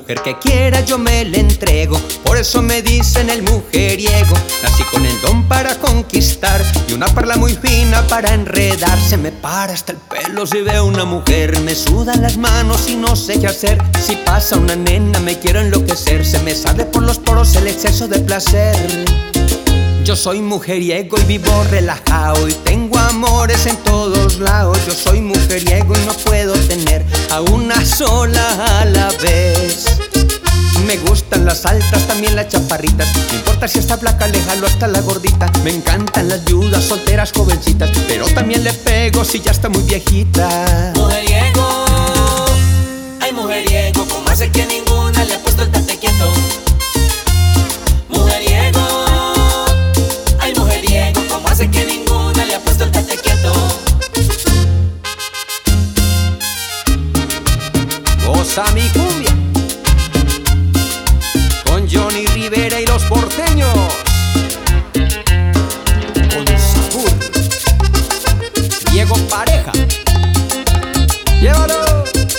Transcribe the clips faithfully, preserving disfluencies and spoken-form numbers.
mujer que quiera yo me le entrego. Por eso me dicen el mujeriego. Nací con el don para conquistar y una perla muy fina para enredar. Se me para hasta el pelo si veo una mujer. Me sudan las manos y no sé qué hacer. Si pasa una nena me quiero enloquecer. Se me sale por los poros el exceso de placer. Yo soy mujeriego y vivo relajado y tengo amores en todos lados. Yo soy mujeriego y no puedo tener a una sola a la vez. Me gustan las altas, también las chaparritas. No importa si está flaca, le jalo hasta la gordita. Me encantan las viudas, solteras, jovencitas, pero también le pego si ya está muy viejita. Mujeriego, ay mujeriego, como hace que ninguna le ha puesto el tate quieto. Mujeriego, ay mujeriego, como hace que ninguna le ha puesto el tate quieto. Goza mi cumbia con Johnny Rivera y los porteños. Con sabor, Diego Pareja. ¡Llévalo!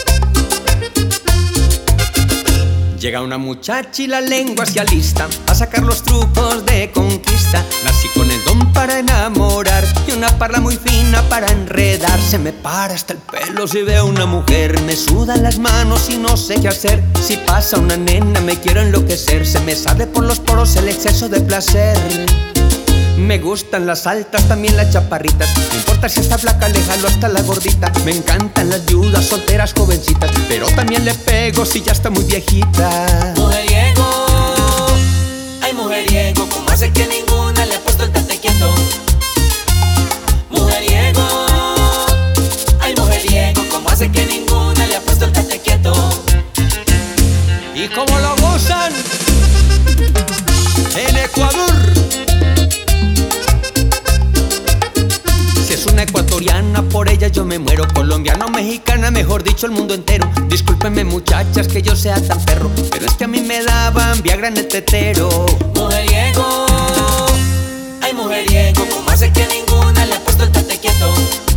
Llega una muchacha y la lengua se alista a sacar los trucos de conquista. Nací con el don para enamorar y una parla muy fina para enredar. Se me para hasta el pelo si veo una mujer. Me sudan las manos y no sé qué hacer. Si pasa una nena me quiero enloquecer. Se me sale por los poros el exceso de placer. Me gustan las altas, también las chaparritas. No importa si está flaca, le jalo hasta la gordita. Me encantan las viudas, solteras, jovencitas, pero también le pego si ya está muy viejita. Mujeriego, ay mujeriego, como hace que ninguna le ha puesto el tate quieto. Mujeriego, ay mujeriego, como hace que ninguna le ha puesto el tate quieto. ¿Y cómo lo gozan? En Ecuador. Si es una ecuatoriana, por ella yo me muero. Colombiana o mexicana, mejor dicho, el mundo entero. Discúlpenme muchachas que yo sea tan perro, pero es que a mí me daban Viagra en el tetero. Mujeriego, ay mujeriego, como hace que ninguna le ha puesto el tate quieto.